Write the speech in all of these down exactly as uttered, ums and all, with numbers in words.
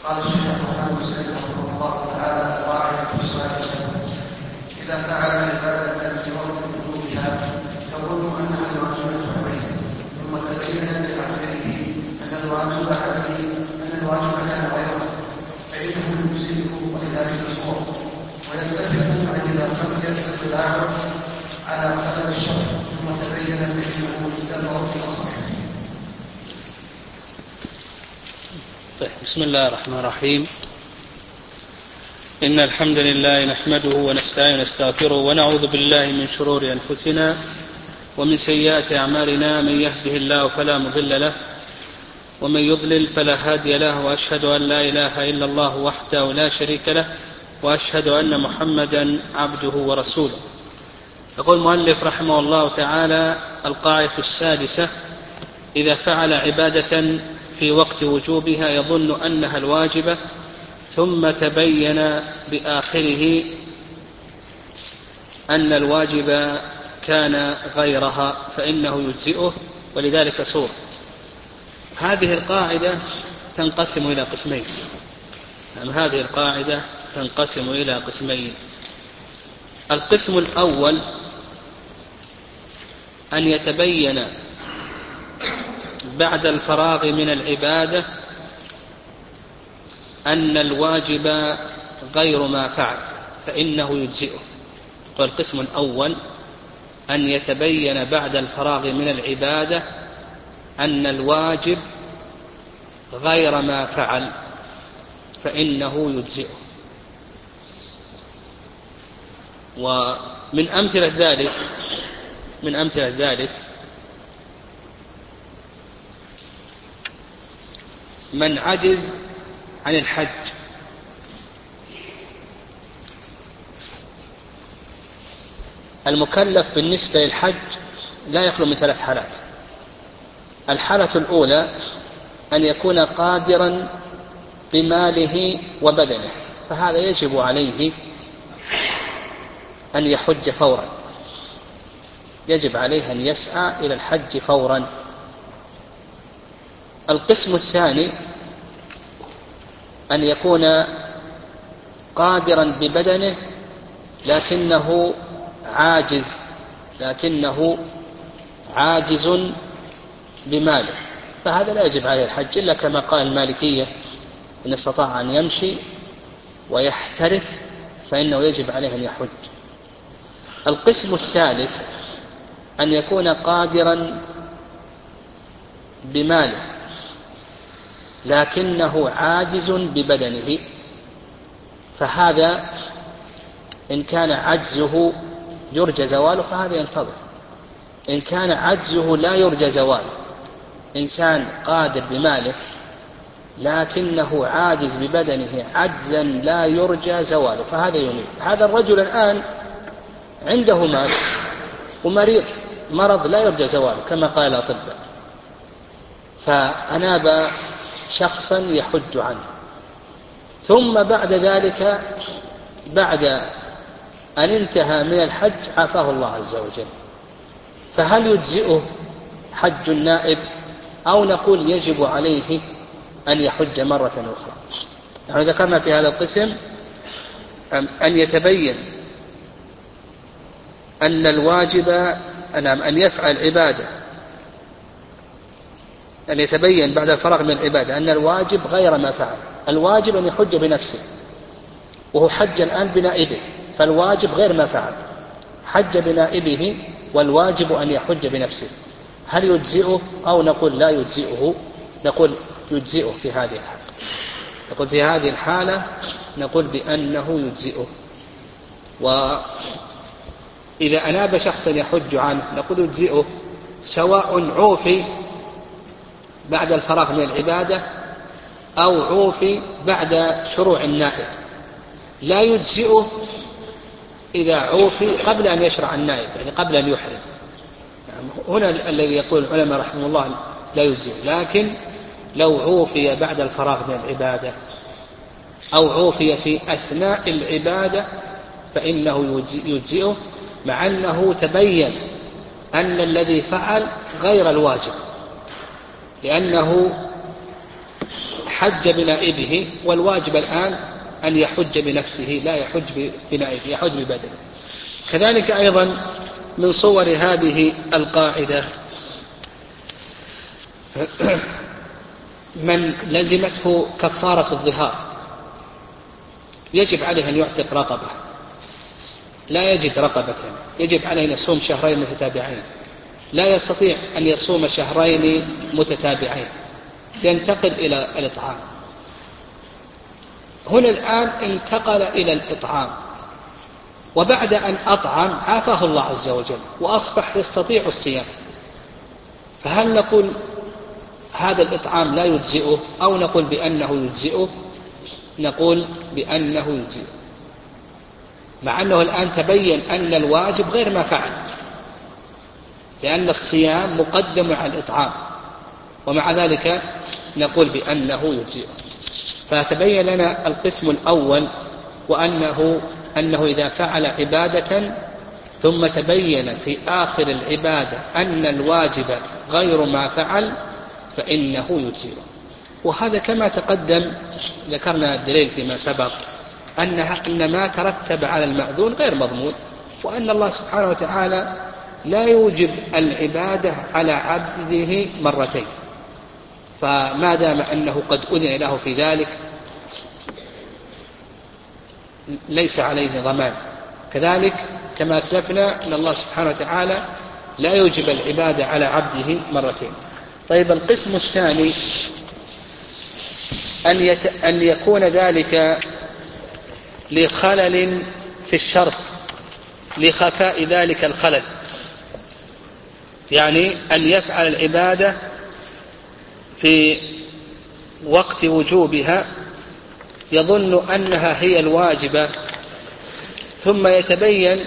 قال الشيخ محمد بن سعيد رحمه الله تعالى: القاعدة السادسة: إذا فعل عبادة في وقت وجوبها يظن أنها الواجبة عليه، ثم تبين بآخره أن الواجب عليه أن الواجب كان غيره، فإنه يجزئه وإلى الصور، ويتفق عن إذا خفي اطلاعه على خلل الشرع ثم تبين فإنه يعتبر في أصله. طيب، بسم الله الرحمن الرحيم. إن الحمد لله نحمده ونستعين ونستغفره ونعوذ بالله من شرور أنفسنا ومن سيئات أعمالنا، من يهده الله فلا مضل له ومن يضلل فلا هادي له، وأشهد أن لا إله إلا الله وحده لا شريك له، وأشهد أن محمدا عبده ورسوله. يقول المؤلف رحمه الله تعالى: القاعدة السادسة: إذا فعل عبادة في وقت وجوبها يظن أنها الواجبة ثم تبين بآخره أن الواجب كان غيرها فإنه يجزئه ولذلك صور. هذه القاعدة تنقسم إلى قسمين. يعني هذه القاعدة تنقسم إلى قسمين. القسم الأول أن يتبين بعد الفراغ من العبادة أن الواجب غير ما فعل فإنه يجزئه. والقسم الأول أن يتبين بعد الفراغ من العبادة أن الواجب غير ما فعل فإنه يجزئه. ومن أمثلة ذلك من أمثلة ذلك من عجز عن الحج. المكلف بالنسبة للحج لا يخلو من ثلاث حالات. الحالة الأولى أن يكون قادرا بماله وبدنه، فهذا يجب عليه أن يحج فورا، يجب عليه أن يسعى إلى الحج فورا. القسم الثاني أن يكون قادرا ببدنه لكنه عاجز لكنه عاجز بماله، فهذا لا يجب عليه الحج إلا كما قال المالكية: إن استطاع أن يمشي ويحترف فإنه يجب عليه أن يحج. القسم الثالث أن يكون قادرا بماله لكنه عاجز ببدنه، فهذا إن كان عجزه يرجى زواله فهذا ينتظر. إن كان عجزه لا يرجى زواله، إنسان قادر بماله لكنه عاجز ببدنه عجزا لا يرجى زواله فهذا ينيب. هذا الرجل الآن عنده مال ومريض مرض لا يرجى زواله كما قال الأطباء، فأناب شخصا يحج عنه، ثم بعد ذلك بعد أن انتهى من الحج عافاه الله عز وجل، فهل يجزئه حج النائب أو نقول يجب عليه أن يحج مرة أخرى؟ يعني ذكرنا في هذا القسم أن يتبين أن الواجب أن يفعل عبادة أن يتبين بعد الفراغ من العبادة أن الواجب غير ما فعل. الواجب أن يحج بنفسه وهو حج الآن بنائبه، فالواجب غير ما فعل، حج بنائبه والواجب أن يحج بنفسه. هل يجزئه أو نقول لا يجزئه؟ نقول يجزئه في هذه الحالة. نقول في هذه الحالة نقول بأنه يجزئه. وإذا أناب شخصا يحج عنه نقول يجزئه سواء عوفي بعد الفراغ من العبادة أو عوفي بعد شروع النائب. لا يجزئه إذا عوفي قبل أن يشرع النائب، يعني قبل أن يحرم. يعني هنا الذي يقول العلماء رحمه الله لا يجزئه. لكن لو عوفي بعد الفراغ من العبادة أو عوفي في أثناء العبادة فإنه يجزئه، مع أنه تبين أن الذي فعل غير الواجب، لأنه حج بنائبه، والواجب الآن أن يحج بنفسه لا يحج بنائبه، يحج ببدنه. كذلك أيضا من صور هذه القاعدة من لزمته كفارة الظهار يجب عليه أن يعتق رقبة، لا يجد رقبة يجب عليه أن يصوم شهرين متتابعين، لا يستطيع أن يصوم شهرين متتابعين، ينتقل إلى الإطعام. هنا الآن انتقل إلى الإطعام، وبعد أن أطعم عافاه الله عز وجل وأصبح يستطيع الصيام، فهل نقول هذا الإطعام لا يجزئه أو نقول بأنه يجزئه؟ نقول بأنه يجزئه، مع أنه الآن تبين أن الواجب غير ما فعل، لأن الصيام مقدم على الإطعام، ومع ذلك نقول بأنه يجزئه. فتبين لنا القسم الأول، وأنه أنه إذا فعل عبادة ثم تبين في آخر العبادة أن الواجب غير ما فعل فإنه يجزئه. وهذا كما تقدم ذكرنا الدليل فيما سبق أن ما ترتب على المأذون غير مضمون، وأن الله سبحانه وتعالى لا يوجب العبادة على عبده مرتين، فما دام أنه قد أذن له في ذلك ليس عليه ضمان. كذلك كما أسلفنا أن الله سبحانه وتعالى لا يوجب العبادة على عبده مرتين. طيب القسم الثاني أن, يت... أن يكون ذلك لخلل في الشرط، لخفاء ذلك الخلل، يعني أن يفعل العبادة في وقت وجوبها يظن أنها هي الواجبة، ثم يتبين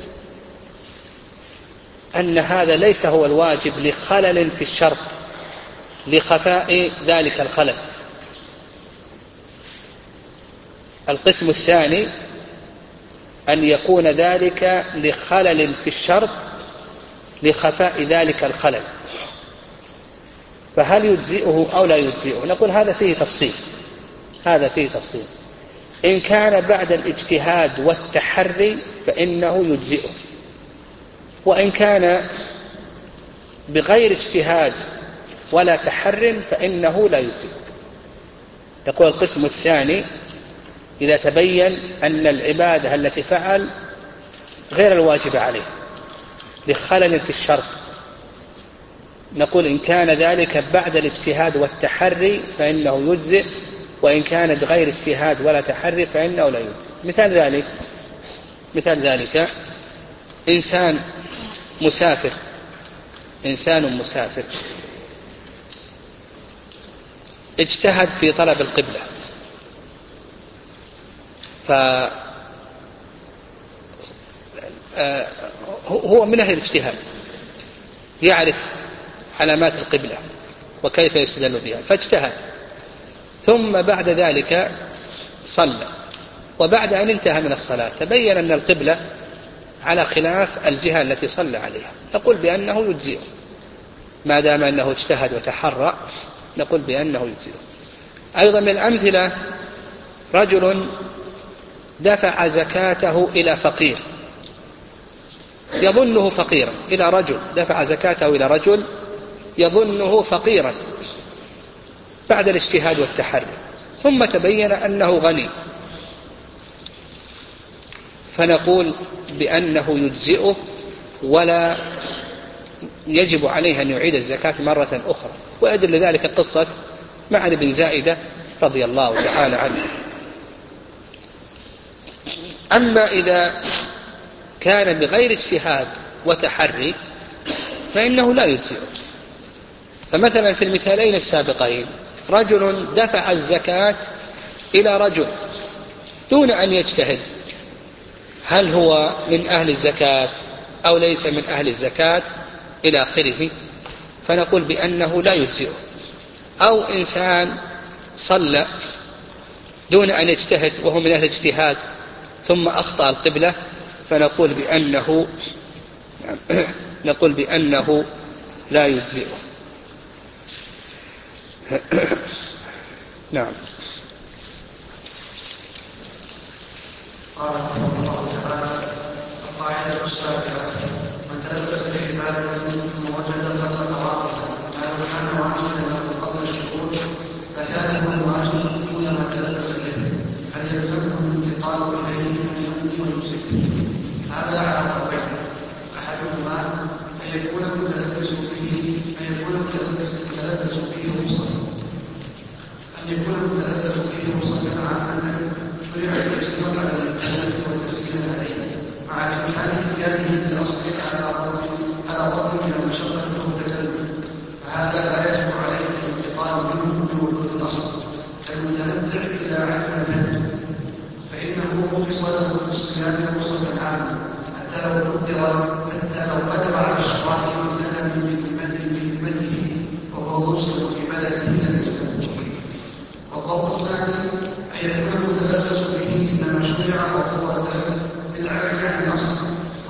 أن هذا ليس هو الواجب لخلل في الشرط، لخفاء ذلك الخلل. القسم الثاني أن يكون ذلك لخلل في الشرط لخفاء ذلك الخلل، فهل يجزئه أو لا يجزئه؟ نقول هذا فيه تفصيل، هذا فيه تفصيل. إن كان بعد الاجتهاد والتحري فإنه يجزئه، وإن كان بغير اجتهاد ولا تحر فإنه لا يجزئه. يقول القسم الثاني إذا تبين أن العبادة التي فعل غير الواجب عليه لخلل في الشرط، نقول إن كان ذلك بعد الاجتهاد والتحري فإنه يجزئ، وإن كان بغير اجتهاد ولا تحري فإنه لا يجزئ. مثال ذلك مثال ذلك إنسان مسافر إنسان مسافر اجتهد في طلب القبلة، فهو من أهل الاجتهاد، يعرف علامات القبلة وكيف يستدل بها، فاجتهد، ثم بعد ذلك صلى، وبعد أن انتهى من الصلاة تبين أن القبلة على خلاف الجهة التي صلى عليها، نقول بأنه يجزئه ما دام أنه اجتهد وتحرى، نقول بأنه يجزئه. أيضا من الأمثلة رجل دفع زكاته إلى فقير يظنه فقيرا، إلى رجل دفع زكاته إلى رجل يظنه فقيرا بعد الاجتهاد والتحري، ثم تبين أنه غني، فنقول بأنه يجزئه ولا يجب عليه أن يعيد الزكاة مرة أخرى. ويدل ذلك قصة معن بن زائدة رضي الله تعالى عنه. أما إذا كان بغير اجتهاد وتحري فإنه لا يجزئه. فمثلا في المثالين السابقين رجل دفع الزكاة إلى رجل دون أن يجتهد هل هو من أهل الزكاة أو ليس من أهل الزكاة إلى آخره، فنقول بأنه لا يجزئه. أو إنسان صلى دون أن يجتهد وهو من أهل الاجتهاد ثم أخطأ القبلة، فنقول بأنه نقول بأنه لا يجزئه. نعم. قال رحمه الله تعالى: القاعدة السابعة: من تلبس بعبادة ثم وجد قبل قرارها ما لو كان واجبا له قبل الشروط فكان هو الواجب دون ما تلبس به، هل يلزمه الانتقال اليه ان يمضي ويمسك؟ هذا على قولين: احدهما ان يكون المتلبس به ان يكون المتلبس به رخصة ان يكون المتلبس به رخصة عامة شرع التيسير على المكلف والتسهيل عليه مع امكان اتيانه بالاصل على ضرب على ضرب من المشقة والتكلف، فهذا لا يجب عليه الانتقال منه بوجود الاصل كالمتمتع الى عدم الهدم، فانه رخص له في الصيام رخصة عامة حتى لو قدر حتى لو قدر على الشرائع مثلا بذمته وهو موصل في بلده لم يلزمه. والضرب الثاني ان يكون المتلبس به انما شرع وهو بالعجز عن الاصل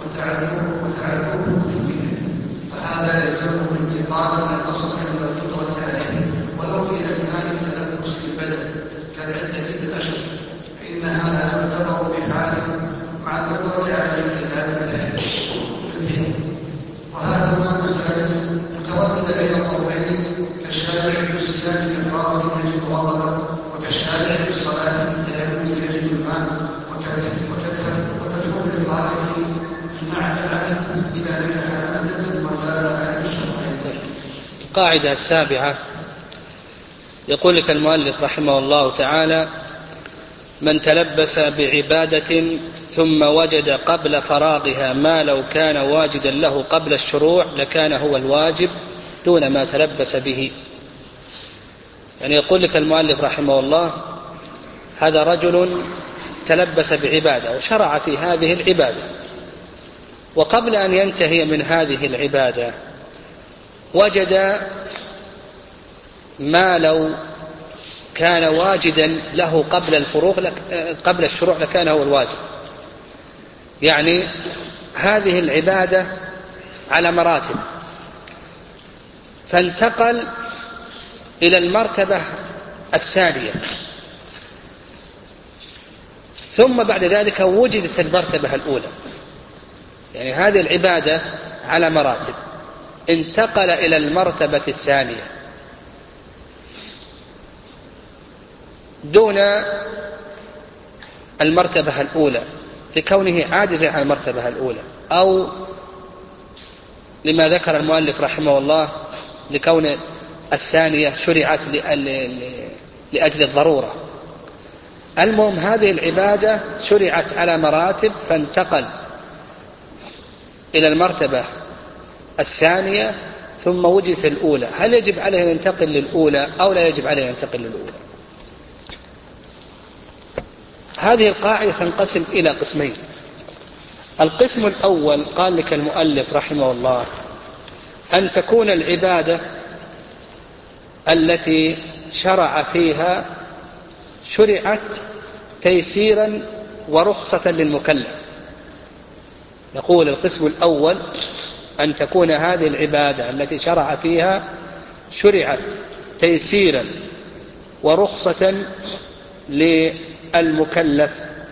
وتعذره به، فهذا يلزمه الانتقال من الاصل عند القدرة عليه ولو في اثناء التلبس بالبدن كالعدة الاشهر، فان هذا يعتبر بحال مع القدرة على الامتثال بالحين. وهذا ما مسائل مترددة بين القولين كالشارع في الصيام كفارة يجب غضبا، وكالشارع في الصلاة التيمم يجب الماء، وكالحكم الخالق مع العبث إذا نجح أبدا وزال عن الشرعين. القاعدة السابعة يقول لك المؤلف رحمه الله تعالى: من تلبس بعبادة ثم وجد قبل فراغها ما لو كان واجدا له قبل الشروع لكان هو الواجب دون ما تلبس به. يعني يقول لك المؤلف رحمه الله: هذا رجل تلبس بعبادة وشرع في هذه العبادة، وقبل أن ينتهي من هذه العبادة وجد ما لو كان واجدا له قبل الفروغ لك قبل الشروع لكان هو الواجب. يعني هذه العبادة على مراتب، فانتقل إلى المرتبة الثانية، ثم بعد ذلك وجدت المرتبة الأولى. يعني هذه العبادة على مراتب، انتقل إلى المرتبة الثانية دون المرتبة الأولى لكونه عاجزا عن المرتبة الأولى، أو لما ذكر المؤلف رحمه الله لكون الثانية شرعت لأجل الضرورة. المهم هذه العبادة شرعت على مراتب، فانتقل إلى المرتبة الثانية ثم وجد في الأولى، هل يجب عليه أن ينتقل للأولى أو لا يجب عليه أن ينتقل للأولى؟ هذه القاعدة تنقسم إلى قسمين. القسم الأول قال لك المؤلف رحمه الله: أن تكون العبادة التي شرع فيها شرعت تيسيرا ورخصة للمكلف. نقول القسم الأول أن تكون هذه العبادة التي شرع فيها شرعت تيسيرا ورخصة للمكلف،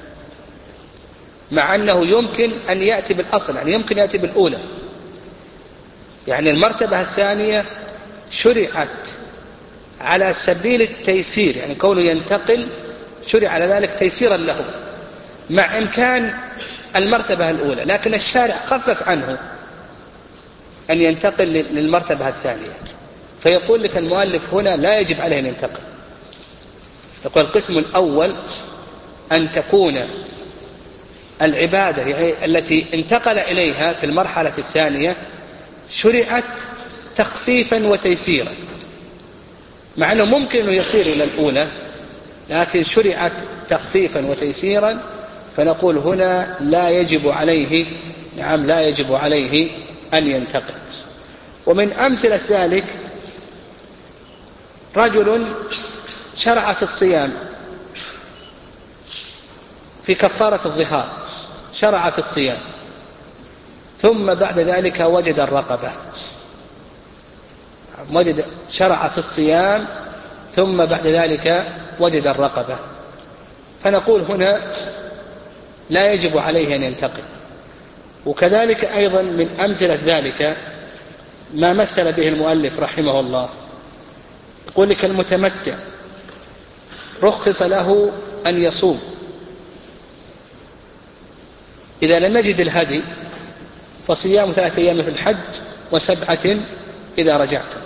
مع أنه يمكن أن يأتي بالأصل، يعني يمكن يأتي بالأولى. يعني المرتبة الثانية شرعت على سبيل التيسير، يعني كونه ينتقل شرع على ذلك تيسيرا له مع إمكان المرتبة الأولى، لكن الشارع خفف عنه أن ينتقل للمرتبة الثانية. فيقول لك المؤلف هنا لا يجب عليه أن ينتقل. يقول القسم الأول أن تكون العبادة يعني التي انتقل إليها في المرحلة الثانية شرعت تخفيفا وتيسيرا، مع أنه ممكن أن يصير إلى الأولى لكن شرعت تخفيفا وتيسيرا، فنقول هنا لا يجب عليه نعم لا يجب عليه أن ينتقل. ومن أمثلة ذلك رجل شرع في الصيام في كفارة الظهار، شرع في الصيام ثم بعد ذلك وجد الرقبة، وجد شرع في الصيام ثم بعد ذلك وجد الرقبة، فنقول هنا لا يجب عليه أن ينتقل. وكذلك أيضا من أمثلة ذلك ما مثل به المؤلف رحمه الله، يقول لك المتمتع رخص له أن يصوم إذا لم يجد الهدي، فصيام ثلاثة أيام في الحج وسبعة إذا رجعتم.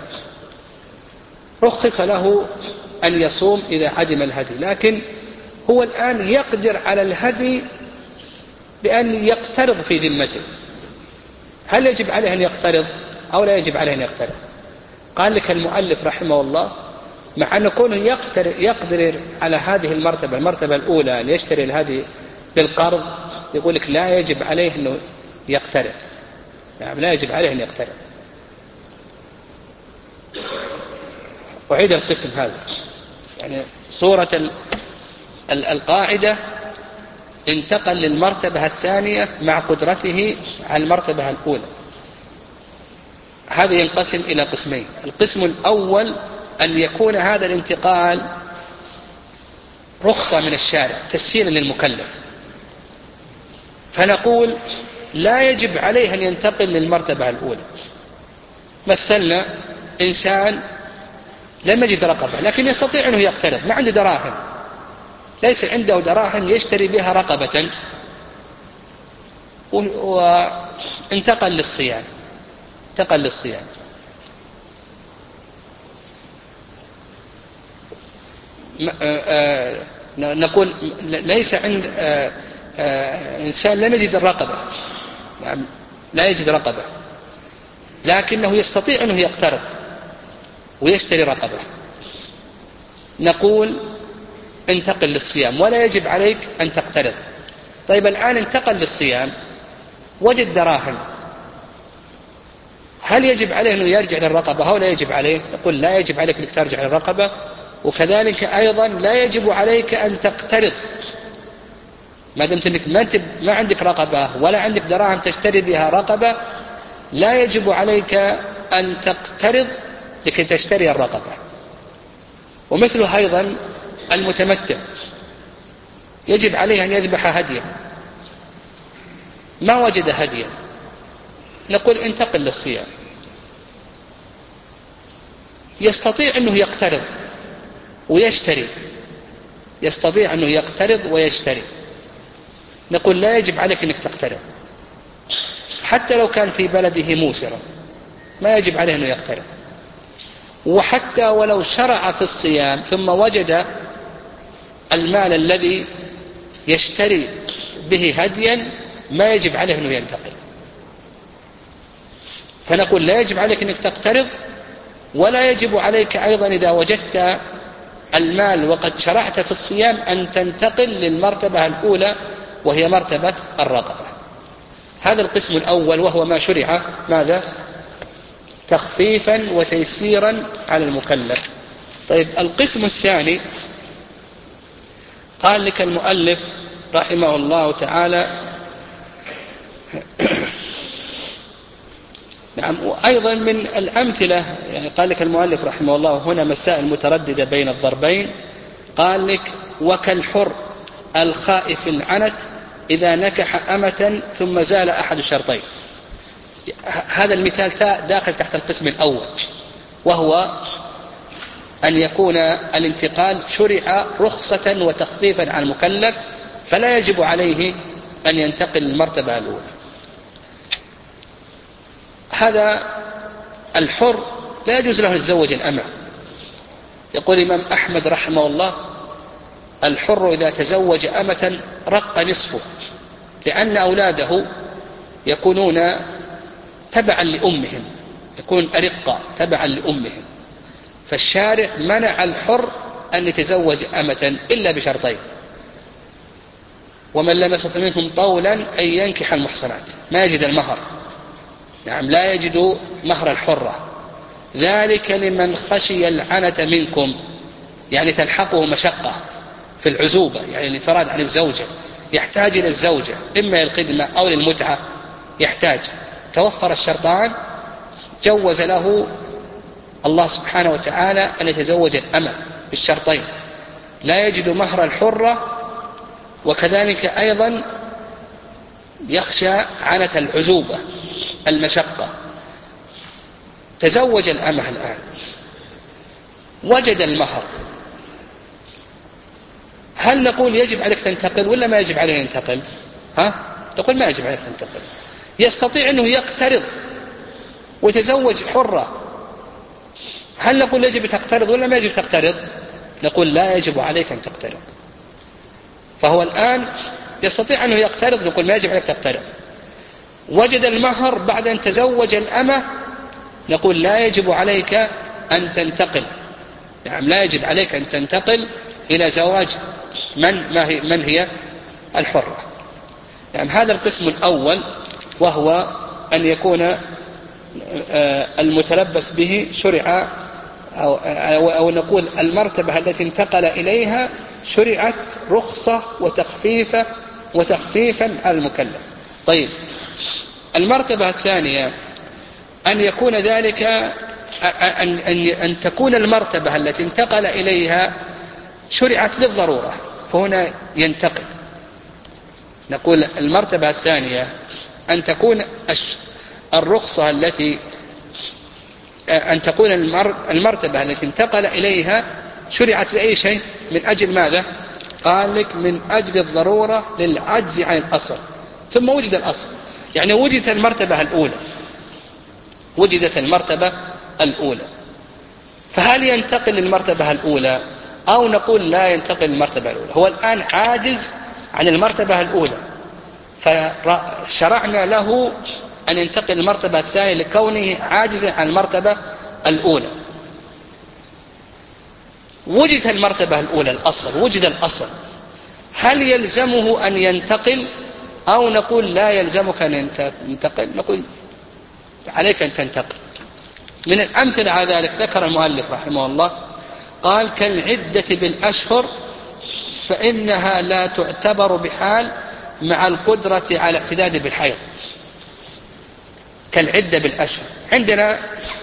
رخص له أن يصوم إذا عدم الهدي، لكن هو الآن يقدر على الهدي بأن يقترض في ذمته. هل يجب عليه أن يقترض أو لا يجب عليه أن يقترض؟ قال لك المؤلف رحمه الله مع أن كونه يقدر على هذه المرتبة المرتبة الأولى أن يشتري الهدي بالقرض، يقول لك لا يجب عليه أنه يقترض، يعني لا يجب عليه أن يقترض. أعيد القسم هذا، يعني صورة القاعدة انتقل للمرتبة الثانية مع قدرته على المرتبة الأولى. هذا ينقسم إلى قسمين. القسم الأول أن يكون هذا الانتقال رخصة من الشارع تسهيلا للمكلف، فنقول لا يجب عليه أن ينتقل للمرتبة الأولى. مثلنا إنسان لم يجد رقبة لكن يستطيع أنه يقترض، ما عنده دراهم، ليس عنده دراهم يشتري بها رقبة، وانتقل للصيام انتقل للصيام نقول ليس عند إنسان لم يجد الرقبة، لا يجد رقبة لكنه يستطيع أنه يقترض ويشتري رقبة، نقول انتقل للصيام ولا يجب عليك أن تقترض. طيب الآن انتقل للصيام وجد دراهم، هل يجب عليه أنه يرجع للرقبة أو لا يجب عليه؟ نقول لا يجب عليك أنك ترجع للرقبة، وكذلك أيضا لا يجب عليك أن تقترض ما دمت أنك ما, ما عندك رقبة ولا عندك دراهم تشتري بها رقبة، لا يجب عليك أن تقترض لكي تشتري الرقبة. ومثله أيضا المتمتع يجب عليه أن يذبح هديا، ما وجد هديا، نقول انتقل للصيام. يستطيع أنه يقترض ويشتري، يستطيع أنه يقترض ويشتري، نقول لا يجب عليك أنك تقترض حتى لو كان في بلده موسرا، ما يجب عليه أنه يقترض. وحتى ولو شرع في الصيام ثم وجد المال الذي يشتري به هديا، ما يجب عليه أنه ينتقل. فنقول لا يجب عليك أنك تقترض، ولا يجب عليك أيضا إذا وجدت المال وقد شرعت في الصيام أن تنتقل للمرتبة الأولى وهي مرتبة الرقبة. هذا القسم الأول وهو ما شرع ماذا؟ تخفيفا وتيسيرا على المكلف. طيب القسم الثاني قال لك المؤلف رحمه الله تعالى نعم. وأيضا من الأمثلة يعني قال لك المؤلف رحمه الله هنا مسائل مترددة بين الضربين. قال لك وكالحر الخائف العنت إذا نكح أمة ثم زال أحد الشرطين. هذا المثال داخل تحت القسم الأول، وهو أن يكون الانتقال شرع رخصة وتخفيفا على المكلف، فلا يجب عليه أن ينتقل للمرتبة الأولى. هذا الحر لا يجوز له أن يتزوج الأمة. يقول الإمام أحمد رحمه الله الحر إذا تزوج أمة رق نصفه، لأن أولاده يكونون تبعا لأمهم، يكون أرقا تبعا لأمهم، فالشارع منع الحر أن يتزوج أمة إلا بشرطين: ومن لم يستطع منكم طولا أن ينكح المحصنات، ما يجد المهر، نعم لا يجد مهر الحرة، ذلك لمن خشي العنة منكم، يعني تلحقه مشقة في العزوبة، يعني الانفراد عن الزوجة، يحتاج إلى الزوجة إما للخدمة أو للمتعة، يحتاج، توفر الشرطان جوز له الله سبحانه وتعالى أن يتزوج الأمة بالشرطين، لا يجد مهر الحرة، وكذلك أيضا يخشى عنة العزوبة المشقة. تزوج الأمة الآن، وجد المهر، هل نقول يجب عليك تنتقل ولا ما يجب عليه ينتقل؟ ها؟ نقول ما يجب عليك تنتقل. يستطيع أنه يقترض ويتزوج حرة، هل نقول يجب تقترض ولا ما يجب تقترض؟ نقول لا يجب عليك أن تقترض. فهو الآن يستطيع أنه يقترض، نقول ما يجب عليك تقترض. وجد المهر بعد أن تزوج الأمة، نقول لا يجب عليك أن تنتقل. نعم، لا يجب عليك أن تنتقل إلى زواج من, ما هي من هي الحرة. نعم، هذا القسم الأول، وهو أن يكون المتلبس به شرع، أو, أو, أو نقول المرتبة التي انتقل إليها شرعت رخصة وتخفيفا وتخفيفا على المكلف. طيب، المرتبة الثانية أن يكون ذلك أن, أن, أن تكون المرتبة التي انتقل إليها شرعت للضرورة، فهنا ينتقل. نقول المرتبة الثانية أن تكون الرخصة التي أن تكون المرتبة التي انتقل إليها شرعت لأي شيء، من أجل ماذا؟ قال لك من أجل الضرورة للعجز عن الأصل، ثم وجد الأصل، يعني وجدت المرتبة الأولى، وجدت المرتبة الأولى، فهل ينتقل للمرتبة الأولى أو نقول لا ينتقل للمرتبة الأولى؟ هو الآن عاجز عن المرتبة الأولى، فشرعنا له أن ينتقل للمرتبة الثانية لكونه عاجزا عن المرتبة الأولى. وجد المرتبة الأولى، الأصل، وجد الأصل، هل يلزمه أن ينتقل أو نقول لا يلزمك أن ينتقل؟ نقول عليك أن تنتقل. من الأمثلة على ذلك ذكر المؤلف رحمه الله، قال كالعدة بالأشهر فإنها لا تعتبر بحال مع القدرة على الاعتداد بالحيض. كالعدة بالأشهر، عندنا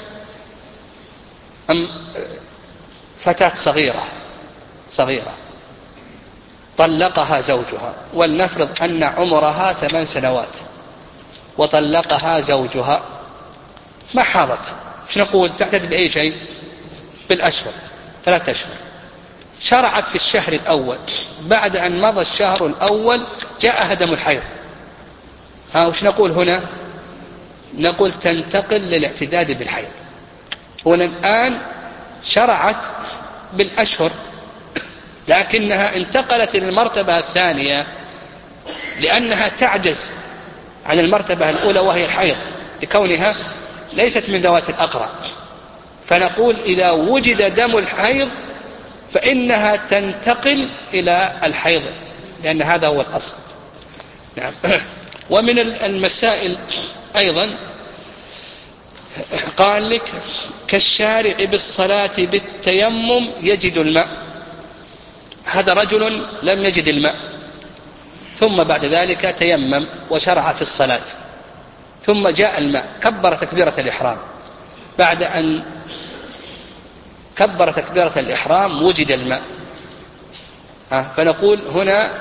فتاة صغيرة صغيرة طلقها زوجها، ولنفرض أن عمرها ثمان سنوات وطلقها زوجها، ما حاضت، ايش نقول؟ تعتد بأي شيء؟ بالأشهر، ثلاثة أشهر. شرعت في الشهر الأول، بعد أن مضى الشهر الأول جاء دم الحيض، ها وش نقول هنا؟ نقول تنتقل للاعتداد بالحيض. هنا الآن شرعت بالأشهر، لكنها انتقلت إلى المرتبة الثانية لأنها تعجز عن المرتبة الأولى وهي الحيض، لكونها ليست من ذوات الأقرع. فنقول إذا وجد دم الحيض فإنها تنتقل إلى الحيض، لأن هذا هو الأصل. نعم. ومن المسائل أيضا قال لك كالشارع بالصلاة بالتيمم يجد الماء. هذا رجل لم يجد الماء، ثم بعد ذلك تيمم وشرع في الصلاة، ثم جاء الماء، كبر تكبيرة الإحرام، بعد أن كبر تكبيرة الإحرام وجد الماء، فنقول هنا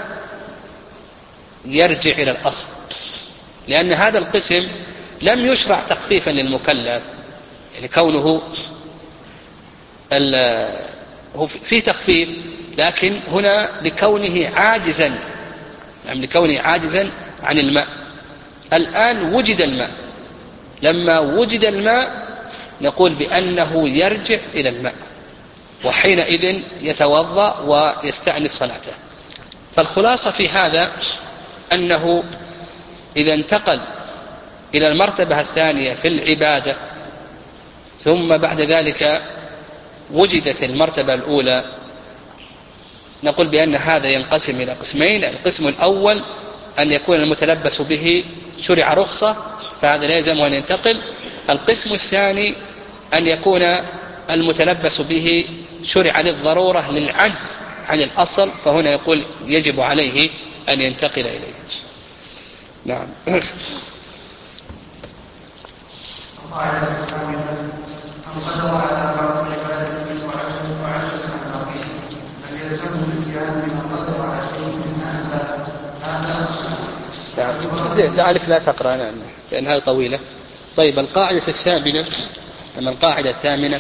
يرجع إلى الأصل، لأن هذا القسم لم يشرع تخفيفا للمكلف، يعني كونه هو في تخفيف، لكن هنا لكونه عاجزا، يعني لكونه عاجزا عن الماء. الآن وجد الماء، لما وجد الماء نقول بأنه يرجع إلى الماء، وحينئذ يتوضأ ويستأنف صلاته. فالخلاصة في هذا أنه إذا انتقل إلى المرتبة الثانية في العبادة ثم بعد ذلك وجدت المرتبة الأولى، نقول بأن هذا ينقسم إلى قسمين. القسم الأول أن يكون المتلبس به شرع رخصة، فهذا لا يلزمه أن ينتقل. القسم الثاني أن يكون المتلبس به شرع للضرورة للعجز عن الأصل، فهنا يقول يجب عليه أن ينتقل إليه. نعم. القاعدة الخامسة: من قدر على بعض العبادة وعجز عن باقيها الإيمان بما قدر عليه منها أم لا؟ هذا أصلا. لعلك لا تقرأ نعم لأنها طويلة. طيب القاعدة الثامنة، أما القاعدة الثامنة: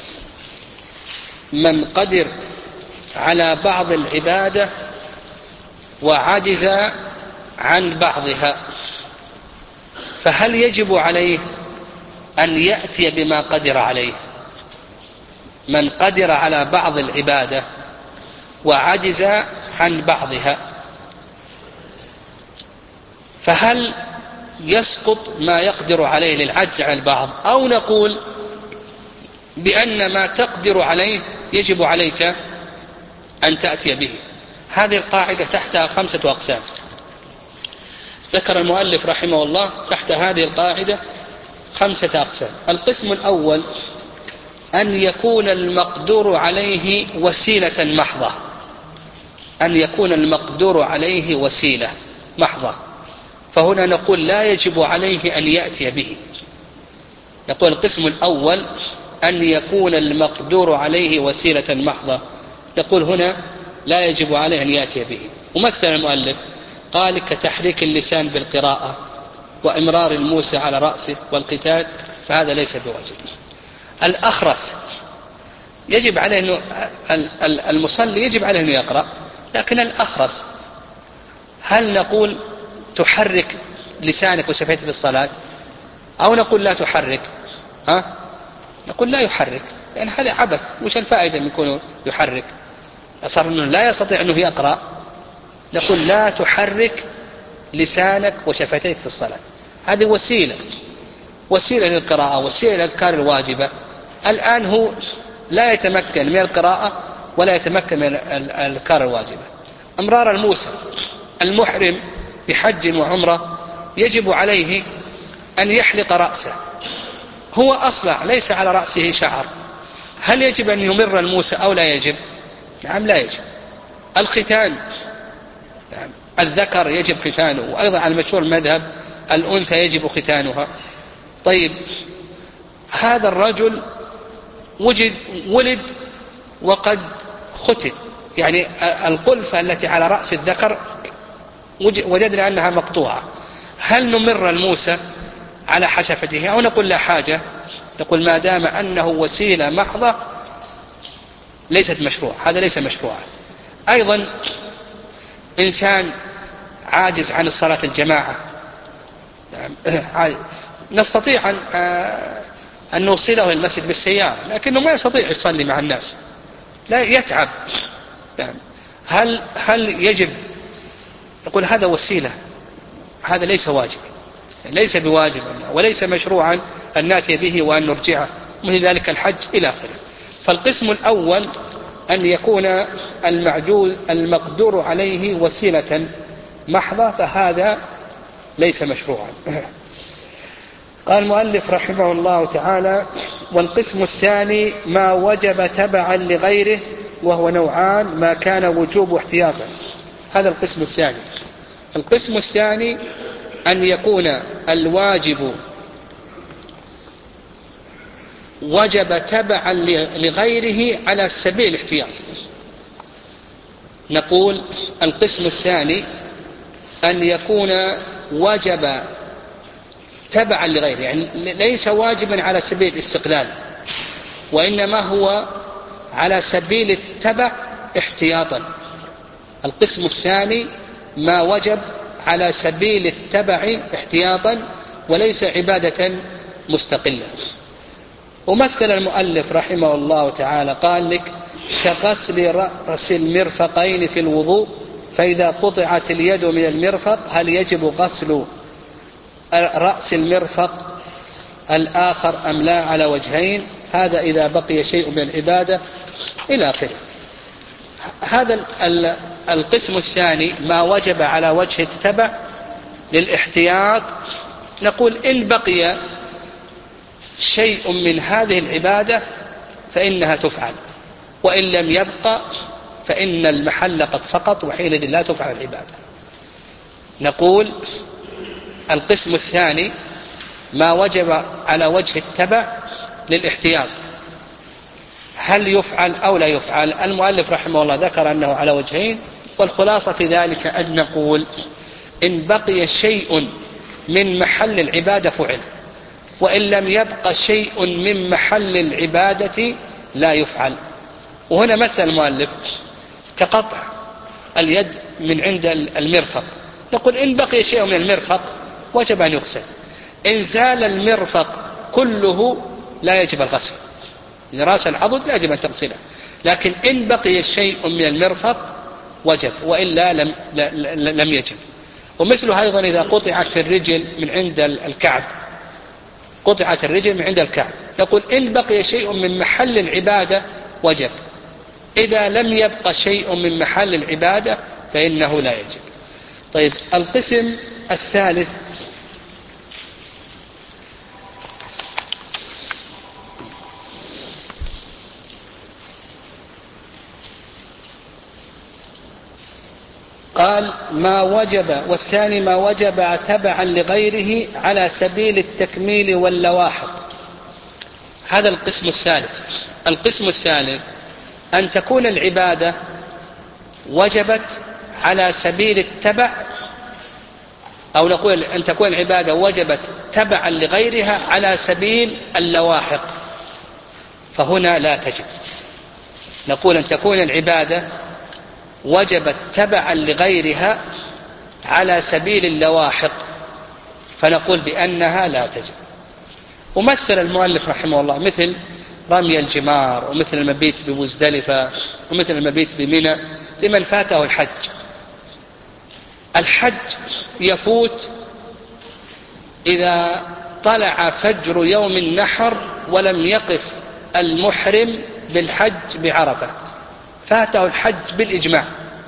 من قدر على بعض العبادة وعجز عن بعضها فهل يجب عليه أن يأتي بما قدر عليه؟ من قدر على بعض العبادة وعجز عن بعضها فهل يسقط ما يقدر عليه للعجز عن البعض، أو نقول بأن ما تقدر عليه يجب عليك أن تأتي به؟ هذه القاعدة تحتها خمسة أقسام. ذكر المؤلف رحمه الله تحت هذه القاعدة خمسة أقسام. القسم الأول: أن يكون المقدور عليه وسيلة محضة. أن يكون المقدور عليه وسيلة محضة، فهنا نقول لا يجب عليه أن يأتي به. نقول القسم الأول أن يكون المقدور عليه وسيلة محضة، نقول هنا لا يجب عليه أن يأتي به. ومثل المؤلف قال: كتحريك اللسان بالقراءة وإمرار الموسى على رأسه والقتال، فهذا ليس بواجب. الأخرس يجب عليه أنه المصلي يجب عليه أنه يقرأ، لكن الأخرس هل نقول تحرك لسانك وشفتيك في الصلاة، أو نقول لا تحرك؟ ها؟ نقول لا يحرك، لأن هذا عبث. وش الفائدة من يكون يحرك؟ أصار أنه لا يستطيع أنه يقرأ، نقول لا تحرك لسانك وشفتيك في الصلاة. هذه وسيلة وسيلة للقراءة، وسيلة للأذكار الواجبة. الآن هو لا يتمكن من القراءة ولا يتمكن من الأذكار الواجبة. أمرار الموسى: المحرم بحج وعمرة يجب عليه أن يحلق رأسه، هو أصلع ليس على رأسه شعر، هل يجب أن يمر الموسى أو لا يجب؟ نعم لا يجب. الختان: نعم الذكر يجب ختانه، وأيضا على المشهور المذهب الأنثى يجب ختانها. طيب هذا الرجل وجد ولد وقد ختن، يعني القلفة التي على رأس الذكر وجدنا أنها مقطوعة، هل نمر الموسى على حشفته أو نقول لا حاجة؟ نقول ما دام أنه وسيلة محضة ليست مشروع، هذا ليس مشروعا. أيضا إنسان عاجز عن الصلاة الجماعة، نستطيع أن أن نوصله المسجد بالسيارة، لكنه ما يستطيع يصلي مع الناس، لا يتعب. هل هل يجب؟ يقول هذا وسيلة، هذا ليس واجب، ليس بواجب وليس مشروعا أن نأتي به وأن نرجعه، مثل ذلك الحج إلى آخره. فالقسم الأول أن يكون المعجوز المقدور عليه وسيلة محضة، فهذا ليس مشروعا. قال المؤلف رحمه الله تعالى: والقسم الثاني ما وجب تبعا لغيره، وهو نوعان: ما كان وجوب احتياطا. هذا القسم الثاني. القسم الثاني أن يكون الواجب وجب تبعا لغيره على سبيل الاحتياط. نقول القسم الثاني أن يكون وجب تبعا لغيره، يعني ليس واجبا على سبيل الاستقلال، وإنما هو على سبيل التبع احتياطا. القسم الثاني ما وجب على سبيل التبع احتياطا وليس عبادة مستقلة. ومثل المؤلف رحمه الله تعالى قال لك: كغسل رأس المرفقين في الوضوء، فإذا قطعت اليد من المرفق هل يجب غسل رأس المرفق الآخر أم لا على وجهين؟ هذا إذا بقي شيء من العبادة إلى آخره. هذا القسم الثاني ما وجب على وجه التبع للاحتياط. نقول إن بقي شيء من هذه العبادة فإنها تفعل، وإن لم يبقى فإن المحل قد سقط، وحينئذ لا تفعل العبادة. نقول القسم الثاني ما وجب على وجه التبع للاحتياط، هل يفعل أو لا يفعل؟ المؤلف رحمه الله ذكر أنه على وجهين، والخلاصة في ذلك أن نقول إن بقي شيء من محل العبادة فعل، وإن لم يبقى شيء من محل العبادة لا يفعل. وهنا مثل المؤلف كقطع اليد من عند المرفق، نقول إن بقي شيء من المرفق وجب أن يغسل، إن زال المرفق كله لا يجب الغسل، إن رأس العضد لا يجب أن تغسله، لكن إن بقي شيء من المرفق وجب، وإلا لم, لم يجب. ومثله أيضا إذا قطعت في الرجل من عند الكعب، قطعت الرجل من عند الكعب، نقول إن بقي شيء من محل العبادة وجب، إذا لم يبقى شيء من محل العبادة فإنه لا يجب. طيب، القسم الثالث قال ما وجب، والثاني ما وجب تبعا لغيره على سبيل التكميل واللواحق. هذا القسم الثالث. القسم الثالث أن تكون العبادة وجبت على سبيل التبع، أو نقول أن تكون العبادة وجبت تبعا لغيرها على سبيل اللواحق، فهنا لا تجب. نقول أن تكون العبادة وجبت تبعا لغيرها على سبيل اللواحق، فنقول بأنها لا تجب. ومثل المؤلف رحمه الله مثل رمي الجمار، ومثل المبيت بمزدلفة، ومثل المبيت بمنى لمن فاته الحج. الحج يفوت إذا طلع فجر يوم النحر ولم يقف المحرم بالحج بعرفة، فاته الحج بالإجماع.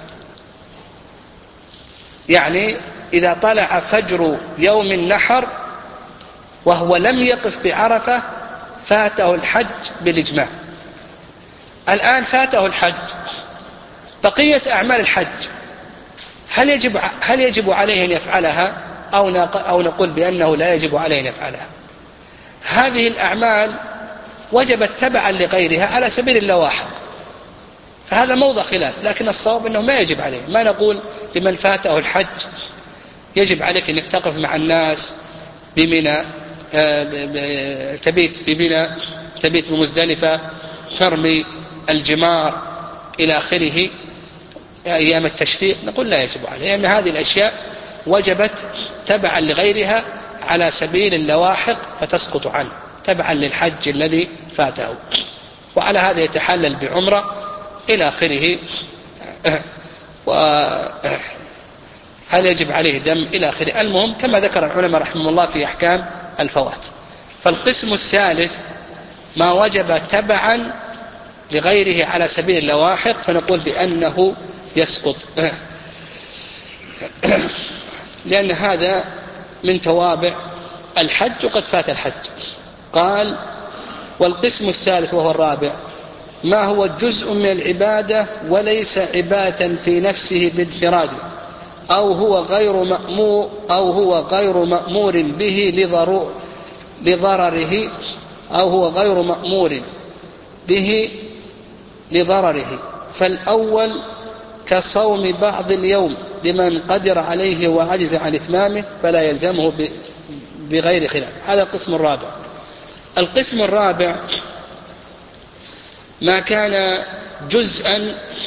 يعني إذا طلع فجر يوم النحر وهو لم يقف بعرفة فاته الحج بالإجماع. الآن فاته الحج، بقية أعمال الحج هل يجب, هل يجب عليه أن يفعلها أو نقول بأنه لا يجب عليه أن يفعلها؟ هذه الأعمال وجبت تبعا لغيرها على سبيل اللواحق، فهذا موضع خلاف، لكن الصواب أنه ما يجب عليه. ما نقول لمن فاته الحج يجب عليك أن تقف مع الناس بمنى، تبيت بمنى، تبيت بمزدلفة، ترمي الجمار إلى آخره أيام التشريق، نقول لا يجب عليه، لأن هذه الأشياء وجبت تبعا لغيرها على سبيل اللواحق فتسقط عنه تبعا للحج الذي فاته، وعلى هذا يتحلل بعمرة إلى آخره، وهل يجب عليه دم إلى آخره. المهم كما ذكر العلماء رحمه الله في أحكام الفوات. فالقسم الثالث ما وجب تبعا لغيره على سبيل اللواحق، فنقول بأنه يسقط، لأن هذا من توابع الحج وقد فات الحج. قال والقسم الثالث وهو الرابع ما هو جزء من العبادة وليس عبادة في نفسه بانفراده، أو هو غير مأمور أو هو غير مأمور به لضرور لضرره أو هو غير مأمور به لضرره. فالأول كصوم بعض اليوم لمن قدر عليه وعجز عن إتمامه فلا يلزمه بغير خلاف. هذا القسم الرابع. القسم الرابع ما كان جزءا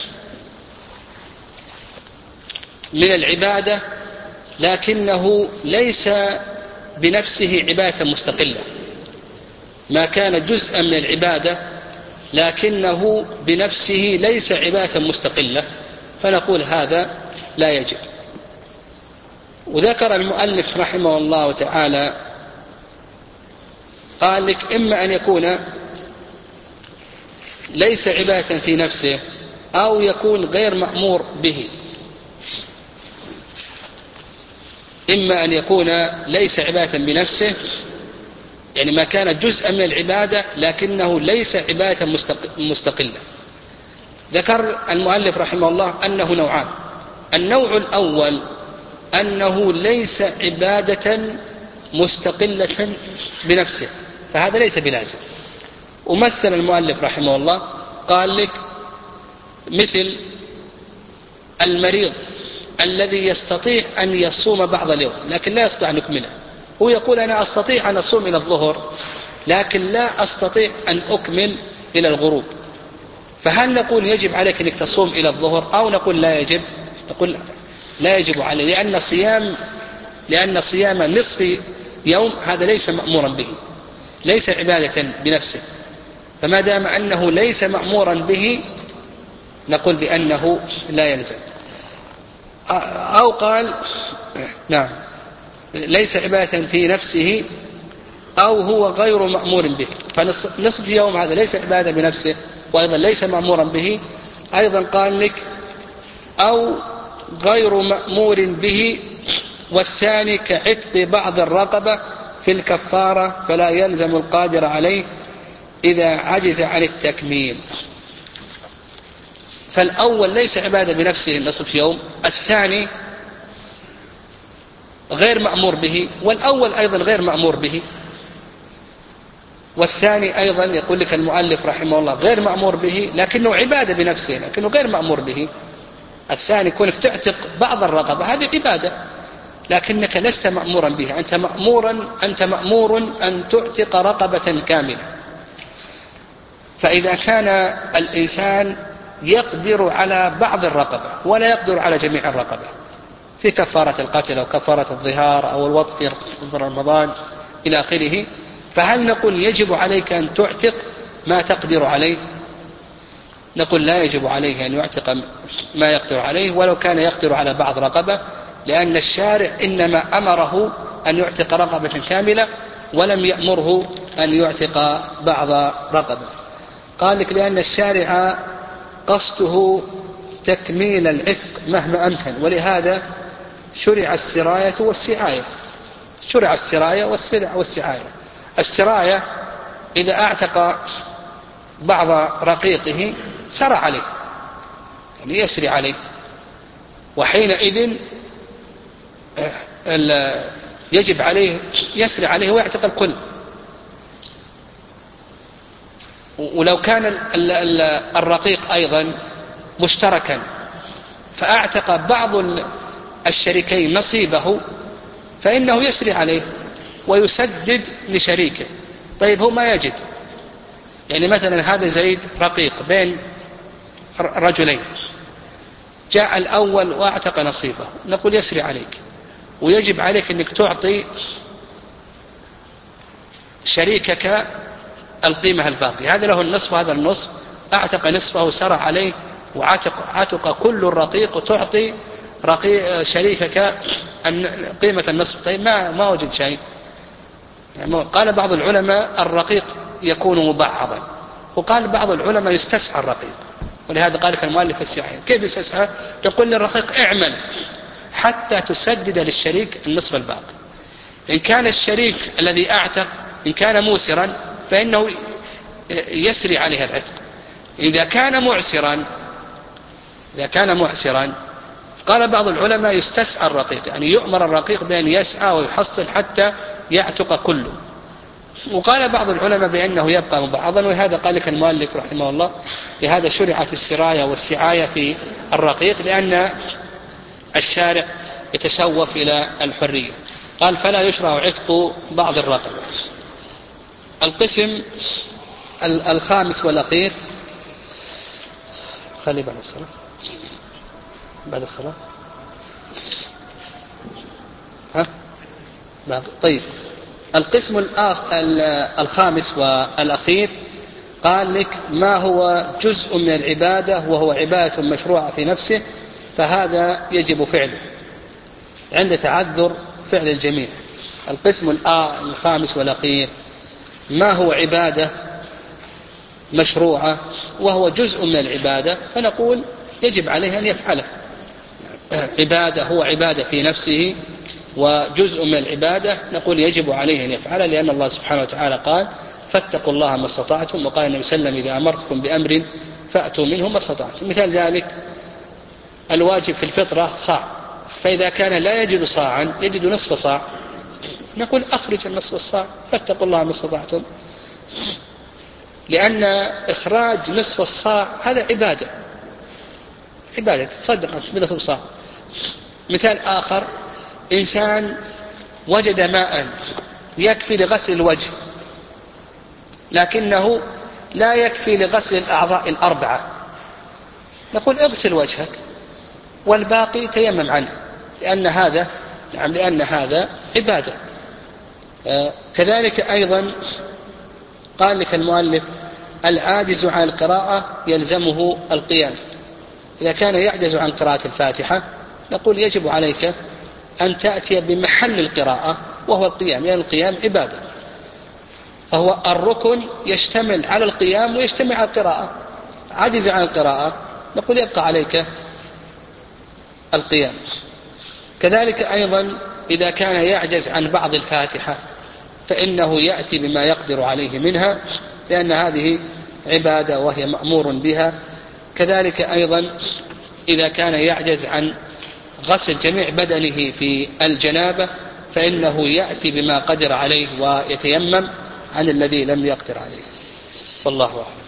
من العبادة لكنه ليس بنفسه عبادة مستقلة، ما كان جزءا من العبادة لكنه بنفسه ليس عبادة مستقلة، فنقول هذا لا يجب. وذكر المؤلف رحمه الله تعالى قال لك إما أن يكون ليس عبادة في نفسه أو يكون غير مأمور به. إما أن يكون ليس عبادة بنفسه، يعني ما كان جزءا من العبادة لكنه ليس عبادة مستقلة. ذكر المؤلف رحمه الله أنه نوعان. النوع الأول أنه ليس عبادة مستقلة بنفسه، فهذا ليس بلازم. ومثل المؤلف رحمه الله قال لك مثل المريض الذي يستطيع أن يصوم بعض اليوم لكن لا يستطيع أن يكمله. هو يقول أنا أستطيع أن أصوم إلى الظهر لكن لا أستطيع أن أكمل إلى الغروب، فهل نقول يجب عليك أنك تصوم إلى الظهر أو نقول لا يجب؟ نقول لا يجب عليه، لأن صيام لأن صيام نصف يوم هذا ليس مأمورا به، ليس عبادة بنفسه، فما دام أنه ليس مأمورا به نقول بأنه لا يلزم. أو قال نعم ليس عبادة في نفسه أو هو غير مأمور به، فنصف يوم هذا ليس عبادة بنفسه وأيضا ليس مأمورا به. أيضا قال لك أو غير مأمور به، والثاني كعتق بعض الرقبة في الكفارة فلا يلزم القادر عليه إذا عجز عن التكميل. فالأول ليس عبادة بنفسه نصف يوم، الثاني غير مأمور به، والأول أيضا غير مأمور به، والثاني أيضا يقول لك المؤلف رحمه الله غير مأمور به لكنه عبادة بنفسه لكنه غير مأمور به. الثاني كونك تعتق بعض الرقبة هذه عبادة لكنك لست مأمورا بها، أنت مأمورا أنت مأمور أن تعتق رقبة كاملة. فإذا كان الإنسان يقدر على بعض الرقبة ولا يقدر على جميع الرقبة في كفارة القتل أو كفارة الظهار أو الوطء في رمضان إلى آخره، فهل نقول يجب عليك أن تعتق ما تقدر عليه؟ نقول لا يجب عليه أن يعتق ما يقدر عليه ولو كان يقدر على بعض رقبة، لأن الشارع إنما أمره أن يعتق رقبة كاملة ولم يأمره أن يعتق بعض رقبة. قال لك لأن الشارع قصده تكميل العتق مهما أمكن، ولهذا شرع السراية والسعاية. شرع السراية والسعاية. السراية إذا أعتق بعض رقيقه سرى عليه يعني يسري عليه، وحينئذ يجب عليه يسري عليه ويعتق الكل. ولو كان الرقيق أيضا مشتركا فأعتق بعض الشريكين نصيبه فإنه يسري عليه ويسدد لشريكه. طيب هو ما يجد، يعني مثلا هذا زيد رقيق بين رجلين، جاء الأول وأعتق نصيبه، نقول يسري عليك ويجب عليك أنك تعطي شريكك القيمة الباقية، هذا له النصف وهذا النصف، أعتق نصفه سرى عليه وعتق عتق كل الرقيق وتعطي رقيق شريكك قيمة النصف. طيب ما ما وجد شيء. يعني قال بعض العلماء الرقيق يكون مبعضا، وقال بعض العلماء يستسعى الرقيق، ولهذا قال لك المؤلف السعي. كيف يستسعى؟ يقول للرقيق اعمل حتى تسدد للشريك النصف الباقي. إن كان الشريك الذي أعتق إن كان موسرا فإنه يسري عليه العتق، إذا كان معسرا إذا كان معسرا قال بعض العلماء يستسعى الرقيق، يعني يؤمر الرقيق بأن يسعى ويحصل حتى يعتق كله. وقال بعض العلماء بأنه يبقى مبعضا، وهذا قال لك المؤلف رحمه الله لهذا شرعت السراية والسعاية في الرقيق لأن الشارع يتشوف إلى الحرية. قال فلا يشرع عتق بعض الرقبة. القسم الخامس والأخير خلي بعد الصلاة بعد الصلاة ها باقي. طيب القسم الآخ... الخامس والأخير قال لك ما هو جزء من العبادة وهو عبادة مشروعة في نفسه فهذا يجب فعله عند تعذر فعل الجميع. القسم الخامس والأخير ما هو عبادة مشروعة وهو جزء من العبادة فنقول يجب عليه أن يفعله. عبادة هو عبادة في نفسه وجزء من العبادة نقول يجب عليه أن يفعله، لأن الله سبحانه وتعالى قال فاتقوا الله ما استطعتم، وقال النبي صلى الله عليه وسلم إذا أمرتكم بأمر فأتوا منه ما استطعتم. مثال ذلك الواجب في الفطرة صاع، فإذا كان لا يجد صاعا يجد نصف صاع نقول أخرج النصف الصاع فاتقوا الله ما استطعتم. لأن إخراج نصف الصاع هذا عبادة، عبادة تصدق بنصف الصاع. مثال آخر، إنسان وجد ماء يكفي لغسل الوجه لكنه لا يكفي لغسل الأعضاء الأربعة، نقول اغسل وجهك والباقي تيمم عنه، لأن هذا نعم لأن هذا عبادة. آه كذلك أيضا قال لك المؤلف العاجز عن القراءة يلزمه القيام. إذا كان يعجز عن قراءة الفاتحة نقول يجب عليك أن تأتي بمحل القراءة وهو القيام، لأن يعني القيام عبادة، فهو الركن يشتمل على القيام ويشتمل على القراءة. عجز عن القراءة نقول يبقى عليك القيام. كذلك أيضا إذا كان يعجز عن بعض الفاتحة فإنه يأتي بما يقدر عليه منها، لأن هذه عبادة وهي مأمور بها. كذلك أيضا إذا كان يعجز عن غسل جميع بدنه في الجنابة فإنه يأتي بما قدر عليه ويتيمم عن الذي لم يقدر عليه. والله أعلم.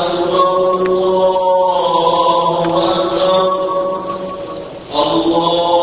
الله